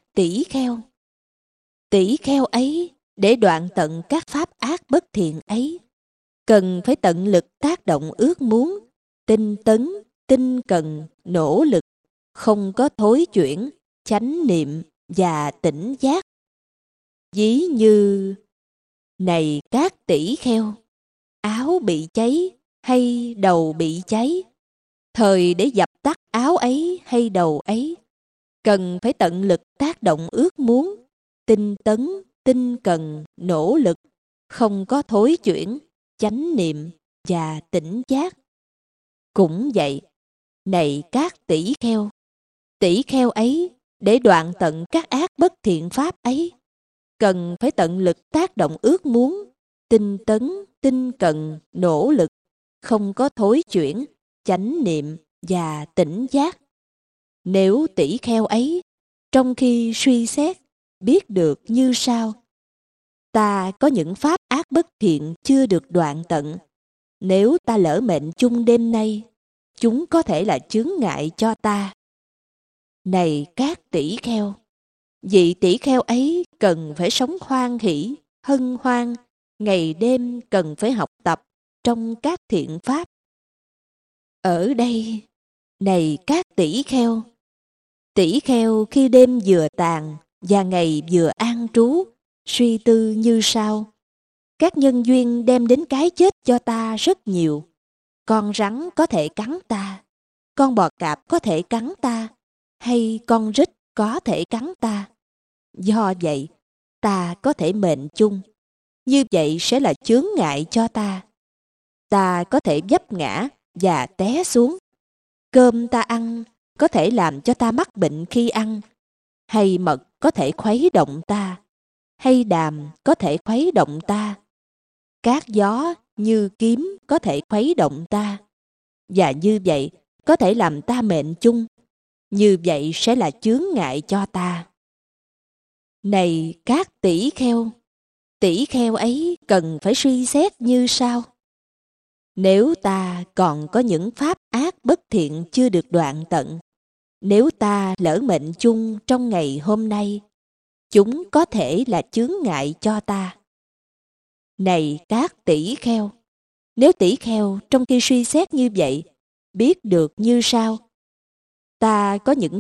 tỷ kheo ấy để đoạn tận các pháp ác bất thiện ấy, cần phải tận lực tác động ước muốn, tinh tấn, tinh cần, nỗ lực, không có thối chuyển, chánh niệm và tỉnh giác. Ví như, này các tỷ kheo, áo bị cháy hay đầu bị cháy, Thời để dập tắt áo ấy hay đầu ấy, cần phải tận lực tác động ước muốn, tinh tấn, tinh cần, nỗ lực, không có thối chuyển, chánh niệm và tỉnh giác. Cũng vậy, này các tỷ kheo ấy, để đoạn tận các ác bất thiện pháp ấy, cần phải tận lực tác động ước muốn, tinh tấn, tinh cần, nỗ lực, không có thối chuyển, chánh niệm và tỉnh giác. Nếu tỷ kheo ấy, trong khi suy xét, biết được như sau: ta có những pháp ác bất thiện chưa được đoạn tận. Nếu ta lỡ mệnh chung đêm nay, chúng có thể là chướng ngại cho ta. Này các tỷ kheo, vị tỷ kheo ấy cần phải sống hoan hỷ, hân hoan, ngày đêm cần phải học tập trong các thiện pháp. Ở đây, này các tỷ kheo khi đêm vừa tàn và ngày vừa an trú, suy tư như sau: các nhân duyên đem đến cái chết cho ta rất nhiều. Con rắn có thể cắn ta, con bò cạp có thể cắn ta, hay con rít có thể cắn ta. Do vậy, ta có thể mệnh chung. Như vậy sẽ là chướng ngại cho ta. Ta có thể vấp ngã và té xuống. Cơm ta ăn có thể làm cho ta mắc bệnh khi ăn, hay mật có thể khuấy động ta, hay đàm có thể khuấy động ta. Các gió như kiếm có thể khuấy động ta, và như vậy có thể làm ta mệnh chung. Như vậy sẽ là chướng ngại cho ta. Này các tỷ kheo ấy cần phải suy xét như sau: nếu ta còn có những pháp ác bất thiện chưa được đoạn tận, nếu ta lỡ mệnh chung trong ngày hôm nay, chúng có thể là chướng ngại cho ta. Này các tỷ kheo, nếu tỷ kheo trong khi suy xét như vậy, biết được như sau: ta có những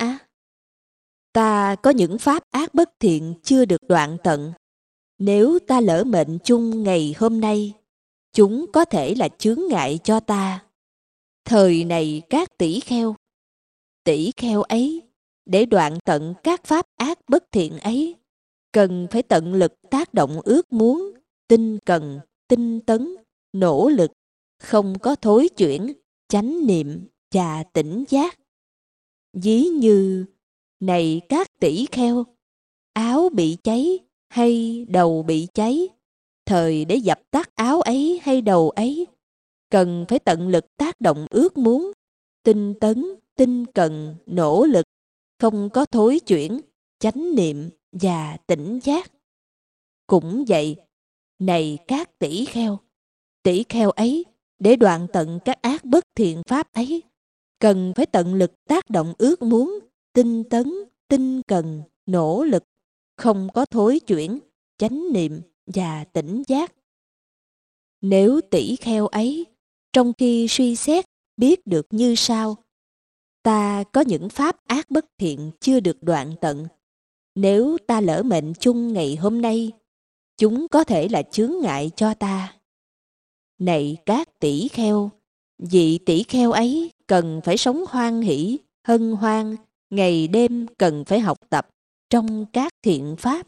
ta có những pháp ác bất thiện chưa được đoạn tận. Nếu ta lỡ mệnh chung ngày hôm nay, chúng có thể là chướng ngại cho ta. Thời này các tỷ kheo ấy, để đoạn tận các pháp ác bất thiện ấy, cần phải tận lực tác động ước muốn, tinh cần, tinh tấn, nỗ lực, không có thối chuyển, chánh niệm và tỉnh giác. Ví như, này các tỷ kheo, áo bị cháy hay đầu bị cháy, thời để dập tắt áo ấy hay đầu ấy, cần phải tận lực tác động ước muốn, tinh tấn, tinh cần, nỗ lực, không có thối chuyển, chánh niệm và tỉnh giác. Cũng vậy, này các tỷ kheo ấy, để đoạn tận các ác bất thiện pháp ấy, cần phải tận lực tác động ước muốn, tinh tấn, tinh cần, nỗ lực, không có thối chuyển, chánh niệm và tỉnh giác. Nếu tỷ kheo ấy, trong khi suy xét, biết được như sau: ta có những pháp ác bất thiện chưa được đoạn tận. Nếu ta lỡ mệnh chung ngày hôm nay, chúng có thể là chướng ngại cho ta. Này các tỷ kheo, vị tỷ kheo ấy cần phải sống hoan hỷ, hân hoan, ngày đêm cần phải học tập trong các thiện pháp.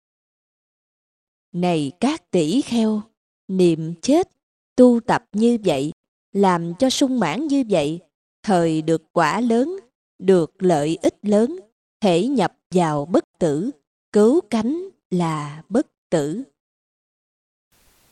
Này các tỷ kheo, niệm chết, tu tập như vậy, làm cho sung mãn như vậy, thời được quả lớn, được lợi ích lớn, thể nhập vào bất tử, cứu cánh là bất tử.